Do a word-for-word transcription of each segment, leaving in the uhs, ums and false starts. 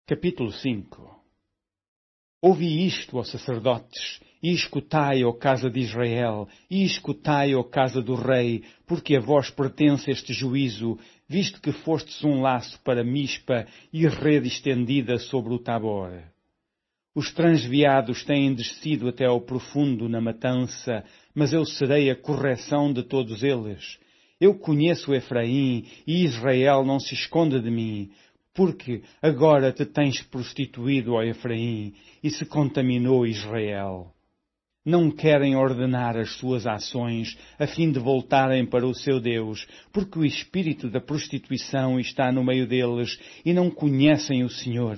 Capítulo cinco. Ouvi isto, ó sacerdotes, e escutai, ó casa de Israel, e escutai, ó casa do rei, porque a vós pertence este juízo, visto que fostes um laço para Mispa e rede estendida sobre o Tabor. Os transviados têm descido até ao profundo na matança, mas eu serei a correção de todos eles. Eu conheço Efraim, e Israel não se esconde de mim, porque agora te tens prostituído, ó Efraim, e se contaminou Israel. Não querem ordenar as suas ações, a fim de voltarem para o seu Deus, porque o espírito da prostituição está no meio deles, e não conhecem o Senhor.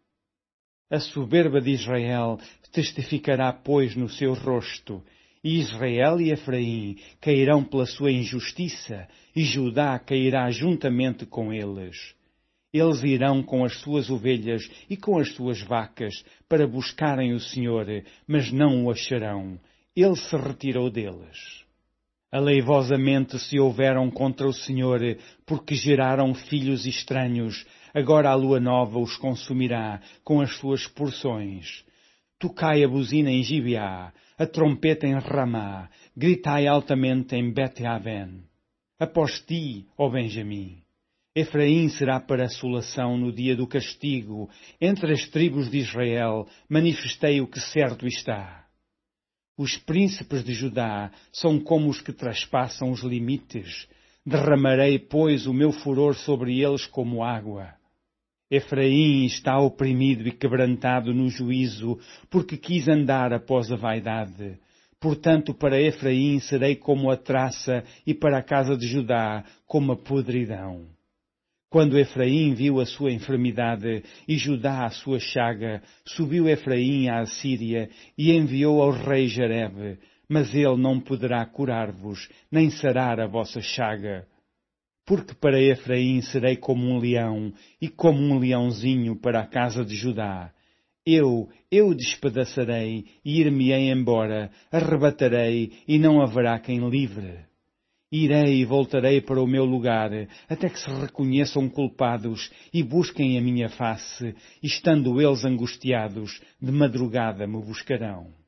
A soberba de Israel testificará, pois, no seu rosto, e Israel e Efraim cairão pela sua injustiça, e Judá cairá juntamente com eles. Eles irão com as suas ovelhas e com as suas vacas para buscarem o Senhor, mas não o acharão. Ele se retirou deles. Aleivosamente se houveram contra o Senhor, porque geraram filhos estranhos. Agora a lua nova os consumirá com as suas porções. Tocai a buzina em Gibeá, a trompeta em Ramá, gritai altamente em Bet-Aven. Após ti, ó Benjamim, Efraim será para assolação no dia do castigo. Entre as tribos de Israel manifestei o que certo está. Os príncipes de Judá são como os que traspassam os limites. Derramarei, pois, o meu furor sobre eles como água. Efraim está oprimido e quebrantado no juízo, porque quis andar após a vaidade. Portanto, para Efraim serei como a traça e para a casa de Judá como a podridão. Quando Efraim viu a sua enfermidade e Judá a sua chaga, subiu Efraim à Assíria e enviou ao rei Jareb, mas ele não poderá curar-vos, nem sarar a vossa chaga. Porque para Efraim serei como um leão, e como um leãozinho para a casa de Judá. Eu, eu despedaçarei e ir-me-ei embora, arrebatarei e não haverá quem livre. Irei e voltarei para o meu lugar, até que se reconheçam culpados e busquem a minha face, e estando eles angustiados, de madrugada me buscarão.